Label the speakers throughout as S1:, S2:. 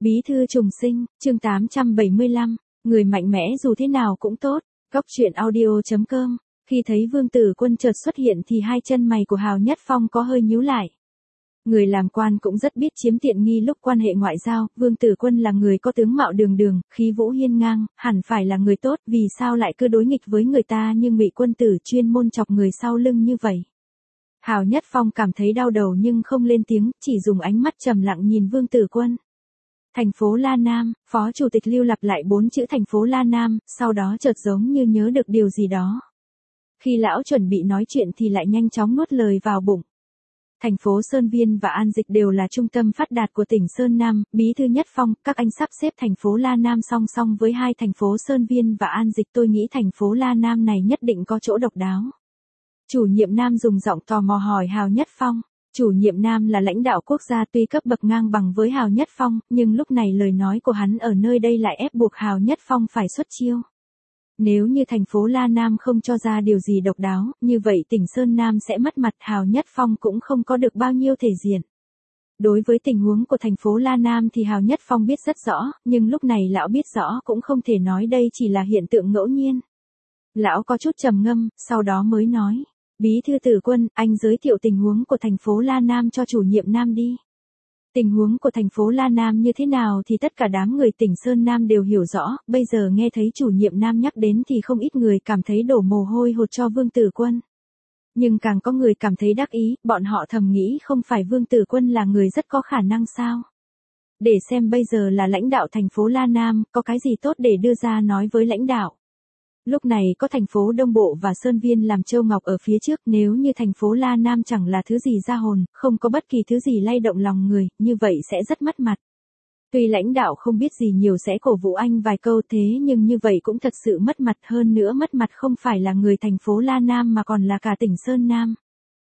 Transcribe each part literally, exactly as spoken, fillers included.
S1: Bí thư trùng sinh, chương tám trăm bảy mươi lăm, người mạnh mẽ dù thế nào cũng tốt. Góc truyện audio chấm com. Khi thấy Vương Tử Quân chợt xuất hiện thì hai chân mày của Hào Nhất Phong có hơi nhíu lại. Người làm quan cũng rất biết chiếm tiện nghi lúc quan hệ ngoại giao, Vương Tử Quân là người có tướng mạo đường đường, khí vũ hiên ngang, hẳn phải là người tốt, vì sao lại cứ đối nghịch với người ta như Ngụy Quân Tử chuyên môn chọc người sau lưng như vậy. Hào Nhất Phong cảm thấy đau đầu nhưng không lên tiếng, chỉ dùng ánh mắt trầm lặng nhìn Vương Tử Quân. Thành phố La Nam, Phó Chủ tịch Lưu lặp lại bốn chữ thành phố La Nam, sau đó chợt giống như nhớ được điều gì đó. Khi lão chuẩn bị nói chuyện thì lại nhanh chóng nuốt lời vào bụng. Thành phố Sơn Viên và An Dịch đều là trung tâm phát đạt của tỉnh Sơn Nam, Bí thư Nhất Phong, các anh sắp xếp thành phố La Nam song song với hai thành phố Sơn Viên và An Dịch, tôi nghĩ thành phố La Nam này nhất định có chỗ độc đáo. Chủ nhiệm Nam dùng giọng tò mò hỏi Hào Nhất Phong. Chủ nhiệm Nam là lãnh đạo quốc gia tuy cấp bậc ngang bằng với Hào Nhất Phong, nhưng lúc này lời nói của hắn ở nơi đây lại ép buộc Hào Nhất Phong phải xuất chiêu. Nếu như thành phố La Nam không cho ra điều gì độc đáo, như vậy tỉnh Sơn Nam sẽ mất mặt, Hào Nhất Phong cũng không có được bao nhiêu thể diện. Đối với tình huống của thành phố La Nam thì Hào Nhất Phong biết rất rõ, nhưng lúc này lão biết rõ cũng không thể nói đây chỉ là hiện tượng ngẫu nhiên. Lão có chút trầm ngâm, sau đó mới nói. Bí thư Tử Quân, anh giới thiệu tình huống của thành phố La Nam cho chủ nhiệm Nam đi. Tình huống của thành phố La Nam như thế nào thì tất cả đám người tỉnh Sơn Nam đều hiểu rõ, bây giờ nghe thấy chủ nhiệm Nam nhắc đến thì không ít người cảm thấy đổ mồ hôi hột cho Vương Tử Quân. Nhưng càng có người cảm thấy đắc ý, bọn họ thầm nghĩ không phải Vương Tử Quân là người rất có khả năng sao. Để xem bây giờ là lãnh đạo thành phố La Nam, có cái gì tốt để đưa ra nói với lãnh đạo. Lúc này có thành phố Đông Bộ và Sơn Viên làm châu ngọc ở phía trước, nếu như thành phố La Nam chẳng là thứ gì ra hồn, không có bất kỳ thứ gì lay động lòng người, như vậy sẽ rất mất mặt. Tuy lãnh đạo không biết gì nhiều sẽ cổ vũ anh vài câu thế nhưng như vậy cũng thật sự mất mặt, hơn nữa mất mặt không phải là người thành phố La Nam mà còn là cả tỉnh Sơn Nam.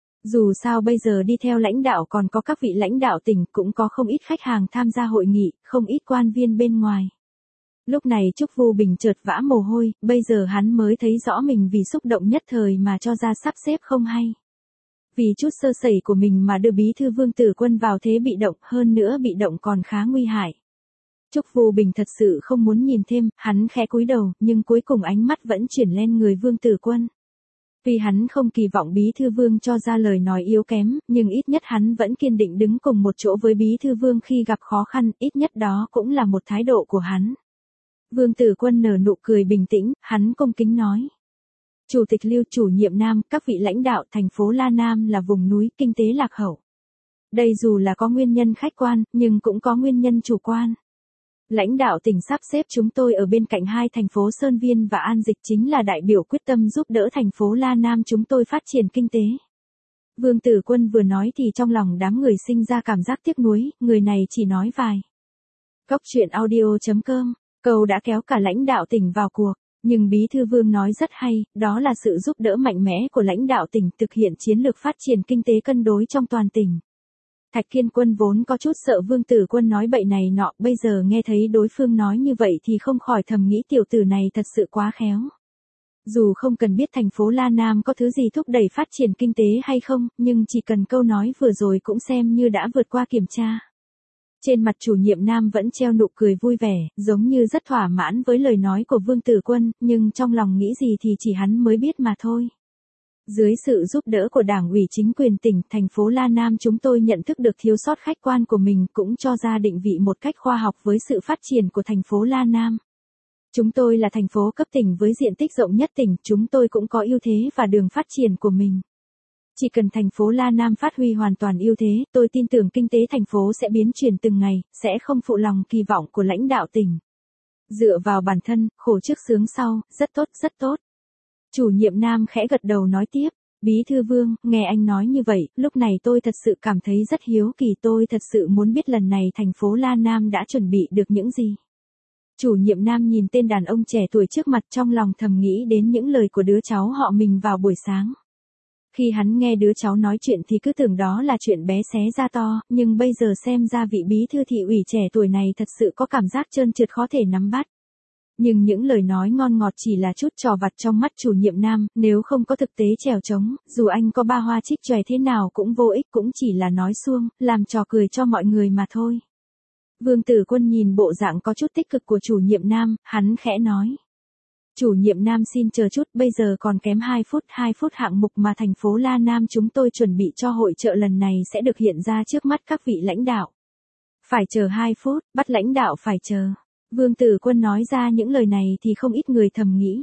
S1: Dù sao bây giờ đi theo lãnh đạo còn có các vị lãnh đạo tỉnh, cũng có không ít khách hàng tham gia hội nghị, không ít quan viên bên ngoài. Lúc này Trúc Vu Bình chợt vã mồ hôi, bây giờ hắn mới thấy rõ mình vì xúc động nhất thời mà cho ra sắp xếp không hay. Vì chút sơ sẩy của mình mà đưa Bí thư Vương Tử Quân vào thế bị động, hơn nữa bị động còn khá nguy hại. Trúc Vu Bình thật sự không muốn nhìn thêm, hắn khẽ cúi đầu, nhưng cuối cùng ánh mắt vẫn chuyển lên người Vương Tử Quân. Vì hắn không kỳ vọng Bí thư Vương cho ra lời nói yếu kém, nhưng ít nhất hắn vẫn kiên định đứng cùng một chỗ với Bí thư Vương khi gặp khó khăn, ít nhất đó cũng là một thái độ của hắn. Vương Tử Quân nở nụ cười bình tĩnh, hắn cung kính nói. Chủ tịch Lưu, chủ nhiệm Nam, các vị lãnh đạo, thành phố La Nam là vùng núi, kinh tế lạc hậu. Đây dù là có nguyên nhân khách quan, nhưng cũng có nguyên nhân chủ quan. Lãnh đạo tỉnh sắp xếp chúng tôi ở bên cạnh hai thành phố Sơn Viên và An Dịch chính là đại biểu quyết tâm giúp đỡ thành phố La Nam chúng tôi phát triển kinh tế. Vương Tử Quân vừa nói thì trong lòng đám người sinh ra cảm giác tiếc nuối, người này chỉ nói vài. Góc truyện audio chấm com. Câu đã kéo cả lãnh đạo tỉnh vào cuộc, nhưng Bí thư Vương nói rất hay, đó là sự giúp đỡ mạnh mẽ của lãnh đạo tỉnh thực hiện chiến lược phát triển kinh tế cân đối trong toàn tỉnh. Thạch Kiên Quân vốn có chút sợ Vương Tử Quân nói bậy này nọ, bây giờ nghe thấy đối phương nói như vậy thì không khỏi thầm nghĩ tiểu tử này thật sự quá khéo. Dù không cần biết thành phố La Nam có thứ gì thúc đẩy phát triển kinh tế hay không, nhưng chỉ cần câu nói vừa rồi cũng xem như đã vượt qua kiểm tra. Trên mặt chủ nhiệm Nam vẫn treo nụ cười vui vẻ, giống như rất thỏa mãn với lời nói của Vương Tử Quân, nhưng trong lòng nghĩ gì thì chỉ hắn mới biết mà thôi. Dưới sự giúp đỡ của Đảng ủy chính quyền tỉnh, thành phố La Nam chúng tôi nhận thức được thiếu sót khách quan của mình, cũng cho ra định vị một cách khoa học với sự phát triển của thành phố La Nam. Chúng tôi là thành phố cấp tỉnh với diện tích rộng nhất tỉnh, chúng tôi cũng có ưu thế và đường phát triển của mình. Chỉ cần thành phố La Nam phát huy hoàn toàn ưu thế, tôi tin tưởng kinh tế thành phố sẽ biến chuyển từng ngày, sẽ không phụ lòng kỳ vọng của lãnh đạo tỉnh. Dựa vào bản thân, khổ trước sướng sau, rất tốt, rất tốt. Chủ nhiệm Nam khẽ gật đầu nói tiếp, Bí thư Vương, nghe anh nói như vậy, lúc này tôi thật sự cảm thấy rất hiếu kỳ, tôi thật sự muốn biết lần này thành phố La Nam đã chuẩn bị được những gì. Chủ nhiệm Nam nhìn tên đàn ông trẻ tuổi trước mặt trong lòng thầm nghĩ đến những lời của đứa cháu họ mình vào buổi sáng. Khi hắn nghe đứa cháu nói chuyện thì cứ tưởng đó là chuyện bé xé ra to, nhưng bây giờ xem ra vị bí thư thị ủy trẻ tuổi này thật sự có cảm giác trơn trượt khó thể nắm bắt. Nhưng những lời nói ngon ngọt chỉ là chút trò vặt trong mắt chủ nhiệm Nam, nếu không có thực tế trèo trống, dù anh có ba hoa trích chòe thế nào cũng vô ích, cũng chỉ là nói suông, làm trò cười cho mọi người mà thôi. Vương Tử Quân nhìn bộ dạng có chút tích cực của chủ nhiệm Nam, hắn khẽ nói. Chủ nhiệm Nam xin chờ chút, bây giờ còn kém hai phút, hai phút hạng mục mà thành phố La Nam chúng tôi chuẩn bị cho hội chợ lần này sẽ được hiện ra trước mắt các vị lãnh đạo. Phải chờ hai phút, bắt lãnh đạo phải chờ. Vương Tử Quân nói ra những lời này thì không ít người thầm nghĩ.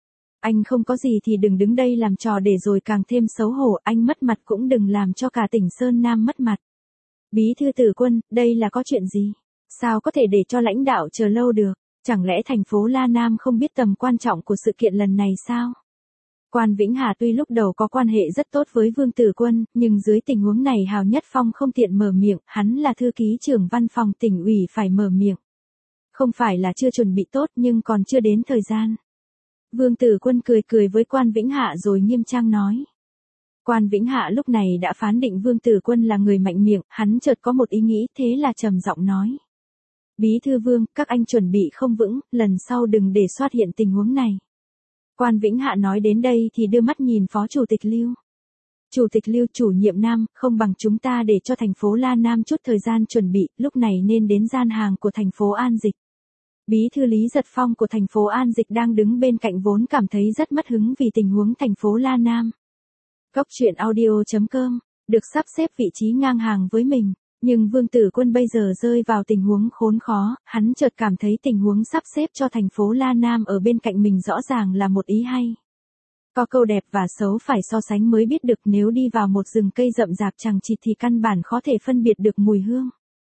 S1: Anh không có gì thì đừng đứng đây làm trò để rồi càng thêm xấu hổ, anh mất mặt cũng đừng làm cho cả tỉnh Sơn Nam mất mặt. Bí thư Tử Quân, đây là có chuyện gì? Sao có thể để cho lãnh đạo chờ lâu được? Chẳng lẽ thành phố La Nam không biết tầm quan trọng của sự kiện lần này sao? Quan Vĩnh Hà tuy lúc đầu có quan hệ rất tốt với Vương Tử Quân, nhưng dưới tình huống này Hào Nhất Phong không tiện mở miệng, hắn là thư ký trưởng văn phòng tỉnh ủy phải mở miệng. Không phải là chưa chuẩn bị tốt nhưng còn chưa đến thời gian. Vương Tử Quân cười cười với Quan Vĩnh Hạ rồi nghiêm trang nói. Quan Vĩnh Hạ lúc này đã phán định Vương Tử Quân là người mạnh miệng, hắn chợt có một ý nghĩ thế là trầm giọng nói. Bí thư Vương, các anh chuẩn bị không vững, lần sau đừng để xuất hiện tình huống này. Quan Vĩnh Hạ nói đến đây thì đưa mắt nhìn Phó Chủ tịch Lưu. Chủ tịch Lưu, chủ nhiệm Nam, không bằng chúng ta để cho thành phố La Nam chút thời gian chuẩn bị, lúc này nên đến gian hàng của thành phố An Dịch. Bí thư Lý Giật Phong của thành phố An Dịch đang đứng bên cạnh vốn cảm thấy rất mất hứng vì tình huống thành phố La Nam. Góc truyện audio chấm com, được sắp xếp vị trí ngang hàng với mình, nhưng Vương Tử Quân bây giờ rơi vào tình huống khốn khó, hắn chợt cảm thấy tình huống sắp xếp cho thành phố La Nam ở bên cạnh mình rõ ràng là một ý hay. Có câu đẹp và xấu phải so sánh mới biết được, nếu đi vào một rừng cây rậm rạp chằng chịt thì căn bản khó thể phân biệt được mùi hương.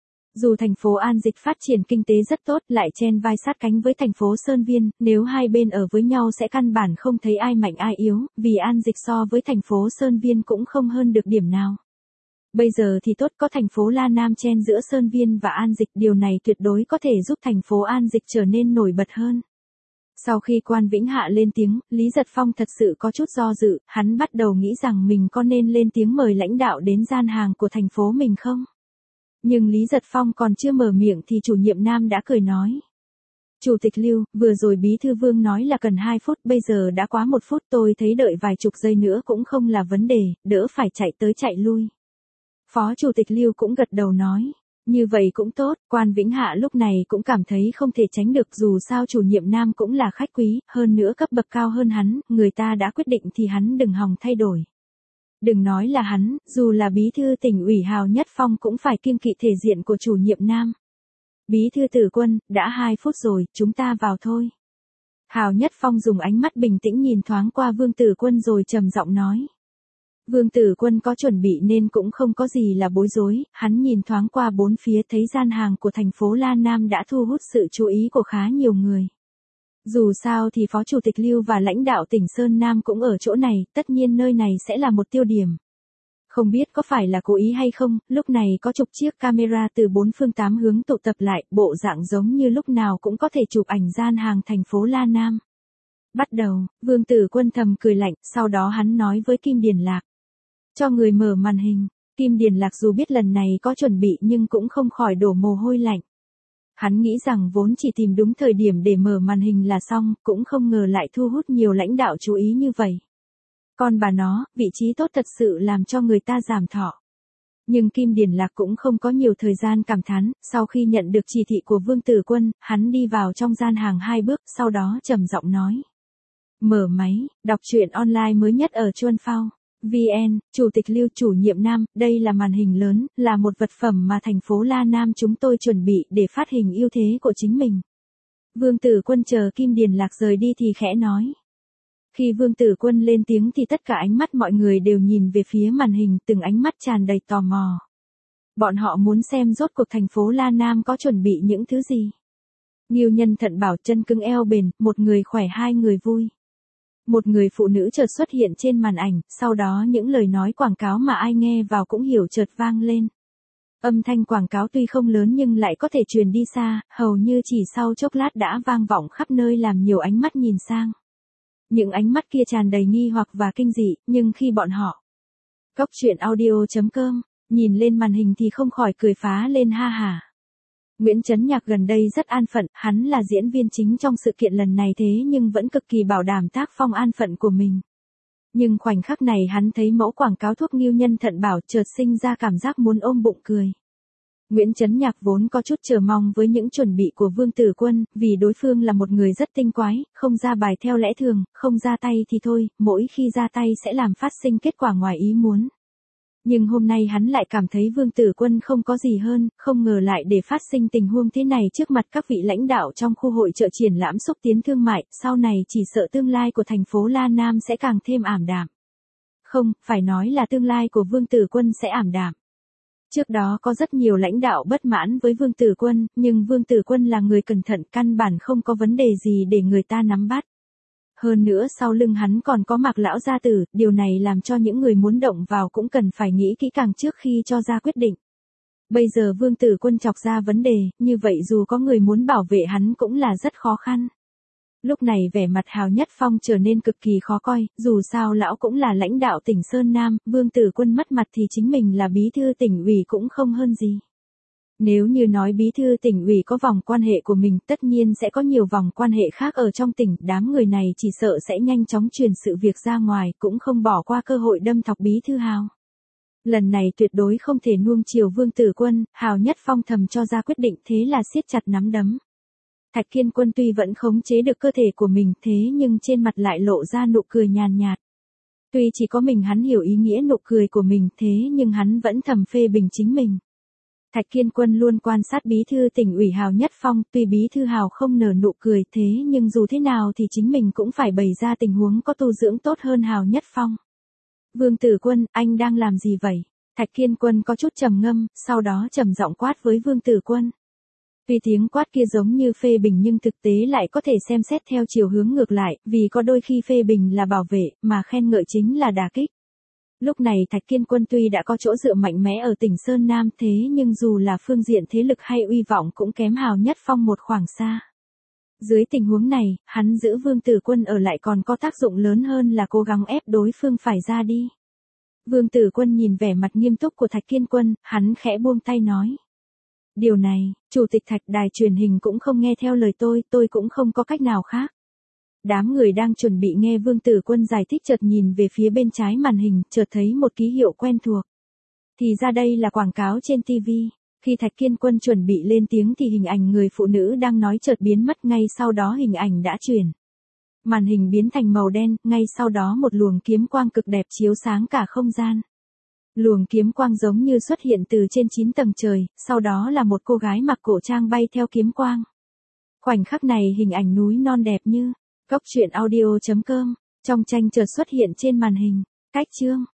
S1: Dù thành phố An Dịch phát triển kinh tế rất tốt lại chen vai sát cánh với thành phố Sơn Viên, nếu hai bên ở với nhau sẽ căn bản không thấy ai mạnh ai yếu, vì An Dịch so với thành phố Sơn Viên cũng không hơn được điểm nào. Bây giờ thì tốt, có thành phố La Nam chen giữa Sơn Viên và An Dịch, điều này tuyệt đối có thể giúp thành phố An Dịch trở nên nổi bật hơn. Sau khi Quan Vĩnh Hạ lên tiếng, Lý Giật Phong thật sự có chút do dự, hắn bắt đầu nghĩ rằng mình có nên lên tiếng mời lãnh đạo đến gian hàng của thành phố mình không? Nhưng Lý Giật Phong còn chưa mở miệng thì chủ nhiệm Nam đã cười nói. Chủ tịch Lưu, vừa rồi Bí thư Vương nói là cần hai phút, bây giờ đã quá một phút, tôi thấy đợi vài chục giây nữa cũng không là vấn đề, đỡ phải chạy tới chạy lui. Phó Chủ tịch Lưu cũng gật đầu nói. Như vậy cũng tốt, Quan Vĩnh Hạ lúc này cũng cảm thấy không thể tránh được, dù sao chủ nhiệm Nam cũng là khách quý, hơn nữa cấp bậc cao hơn hắn, người ta đã quyết định thì hắn đừng hòng thay đổi. Đừng nói là hắn, dù là bí thư tỉnh ủy Hào Nhất Phong cũng phải kiêng kỵ thể diện của chủ nhiệm Nam. Bí thư Tử Quân, đã hai phút rồi, chúng ta vào thôi. Hào Nhất Phong dùng ánh mắt bình tĩnh nhìn thoáng qua Vương Tử Quân rồi trầm giọng nói. Vương Tử Quân có chuẩn bị nên cũng không có gì là bối rối, hắn nhìn thoáng qua bốn phía thấy gian hàng của thành phố La Nam đã thu hút sự chú ý của khá nhiều người. Dù sao thì Phó Chủ tịch Lưu và lãnh đạo tỉnh Sơn Nam cũng ở chỗ này, tất nhiên nơi này sẽ là một tiêu điểm. Không biết có phải là cố ý hay không, lúc này có chục chiếc camera từ bốn phương tám hướng tụ tập lại, bộ dạng giống như lúc nào cũng có thể chụp ảnh gian hàng thành phố La Nam. Bắt đầu, Vương Tử Quân thầm cười lạnh, sau đó hắn nói với Kim Điền Lạc. Cho người mở màn hình, Kim Điền Lạc dù biết lần này có chuẩn bị nhưng cũng không khỏi đổ mồ hôi lạnh. Hắn nghĩ rằng vốn chỉ tìm đúng thời điểm để mở màn hình là xong, cũng không ngờ lại thu hút nhiều lãnh đạo chú ý như vậy. Con bà nó, vị trí tốt thật sự làm cho người ta giảm thọ. Nhưng Kim Điền Lạc cũng không có nhiều thời gian cảm thán, sau khi nhận được chỉ thị của Vương Tử Quân, hắn đi vào trong gian hàng hai bước, sau đó trầm giọng nói. Mở máy, đọc truyện online mới nhất ở Chuan Phao. vê en, Chủ tịch Lưu, chủ nhiệm Nam, đây là màn hình lớn, là một vật phẩm mà thành phố La Nam chúng tôi chuẩn bị để phát hình ưu thế của chính mình. Vương Tử Quân chờ Kim Điền Lạc rời đi thì khẽ nói. Khi Vương Tử Quân lên tiếng thì tất cả ánh mắt mọi người đều nhìn về phía màn hình, từng ánh mắt tràn đầy tò mò. Bọn họ muốn xem rốt cuộc thành phố La Nam có chuẩn bị những thứ gì. Ngưu Nhân Thận Bảo, chân cứng eo bền, một người khỏe hai người vui. Một người phụ nữ chợt xuất hiện trên màn ảnh, sau đó những lời nói quảng cáo mà ai nghe vào cũng hiểu chợt vang lên. Âm thanh quảng cáo tuy không lớn nhưng lại có thể truyền đi xa, hầu như chỉ sau chốc lát đã vang vọng khắp nơi làm nhiều ánh mắt nhìn sang. Những ánh mắt kia tràn đầy nghi hoặc và kinh dị, nhưng khi bọn họ Góc truyện audio chấm com nhìn lên màn hình thì không khỏi cười phá lên ha hả. Nguyễn Chấn Nhạc gần đây rất an phận, hắn là diễn viên chính trong sự kiện lần này thế nhưng vẫn cực kỳ bảo đảm tác phong an phận của mình. Nhưng khoảnh khắc này hắn thấy mẫu quảng cáo thuốc Ngưu Nhân Thận Bảo chợt sinh ra cảm giác muốn ôm bụng cười. Nguyễn Chấn Nhạc vốn có chút chờ mong với những chuẩn bị của Vương Tử Quân, vì đối phương là một người rất tinh quái, không ra bài theo lẽ thường, không ra tay thì thôi, mỗi khi ra tay sẽ làm phát sinh kết quả ngoài ý muốn. Nhưng hôm nay hắn lại cảm thấy Vương Tử Quân không có gì hơn, không ngờ lại để phát sinh tình huống thế này trước mặt các vị lãnh đạo trong khu hội chợ triển lãm xúc tiến thương mại, sau này chỉ sợ tương lai của thành phố La Nam sẽ càng thêm ảm đạm. Không, phải nói là tương lai của Vương Tử Quân sẽ ảm đạm. Trước đó có rất nhiều lãnh đạo bất mãn với Vương Tử Quân, nhưng Vương Tử Quân là người cẩn thận, căn bản không có vấn đề gì để người ta nắm bắt. Hơn nữa sau lưng hắn còn có Mạc lão gia tử, điều này làm cho những người muốn động vào cũng cần phải nghĩ kỹ càng trước khi cho ra quyết định. Bây giờ Vương Tử Quân chọc ra vấn đề, như vậy dù có người muốn bảo vệ hắn cũng là rất khó khăn. Lúc này vẻ mặt Hào Nhất Phong trở nên cực kỳ khó coi, dù sao lão cũng là lãnh đạo tỉnh Sơn Nam, Vương Tử Quân mất mặt thì chính mình là bí thư tỉnh ủy cũng không hơn gì. Nếu như nói bí thư tỉnh ủy có vòng quan hệ của mình, tất nhiên sẽ có nhiều vòng quan hệ khác ở trong tỉnh, đám người này chỉ sợ sẽ nhanh chóng truyền sự việc ra ngoài, cũng không bỏ qua cơ hội đâm thọc bí thư Hào. Lần này tuyệt đối không thể nuông chiều Vương Tử Quân, Hào Nhất Phong thầm cho ra quyết định, thế là siết chặt nắm đấm. Thạch Kiên Quân tuy vẫn khống chế được cơ thể của mình, thế nhưng trên mặt lại lộ ra nụ cười nhàn nhạt. Tuy chỉ có mình hắn hiểu ý nghĩa nụ cười của mình, thế nhưng hắn vẫn thầm phê bình chính mình. Thạch Kiên Quân luôn quan sát bí thư tỉnh ủy Hào Nhất Phong, tuy bí thư Hào không nở nụ cười, thế nhưng dù thế nào thì chính mình cũng phải bày ra tình huống có tu dưỡng tốt hơn Hào Nhất Phong. Vương Tử Quân, anh đang làm gì vậy? Thạch Kiên Quân có chút trầm ngâm, sau đó trầm giọng quát với Vương Tử Quân. Tuy tiếng quát kia giống như phê bình nhưng thực tế lại có thể xem xét theo chiều hướng ngược lại, vì có đôi khi phê bình là bảo vệ, mà khen ngợi chính là đả kích. Lúc này Thạch Kiên Quân tuy đã có chỗ dựa mạnh mẽ ở tỉnh Sơn Nam, thế nhưng dù là phương diện thế lực hay uy vọng cũng kém Hào Nhất Phong một khoảng xa. Dưới tình huống này, hắn giữ Vương Tử Quân ở lại còn có tác dụng lớn hơn là cố gắng ép đối phương phải ra đi. Vương Tử Quân nhìn vẻ mặt nghiêm túc của Thạch Kiên Quân, hắn khẽ buông tay nói. Điều này, Chủ tịch Thạch, đài truyền hình cũng không nghe theo lời tôi, tôi cũng không có cách nào khác. Đám người đang chuẩn bị nghe Vương Tử Quân giải thích chợt nhìn về phía bên trái màn hình, chợt thấy một ký hiệu quen thuộc. Thì ra đây là quảng cáo trên ti vi. Khi Thạch Kiên Quân chuẩn bị lên tiếng thì hình ảnh người phụ nữ đang nói chợt biến mất, ngay sau đó hình ảnh đã chuyển. Màn hình biến thành màu đen, ngay sau đó một luồng kiếm quang cực đẹp chiếu sáng cả không gian. Luồng kiếm quang giống như xuất hiện từ trên chín tầng trời, sau đó là một cô gái mặc cổ trang bay theo kiếm quang. Khoảnh khắc này hình ảnh núi non đẹp như Cốc truyện audio chấm com, trong tranh chợt xuất hiện trên màn hình. Cách chương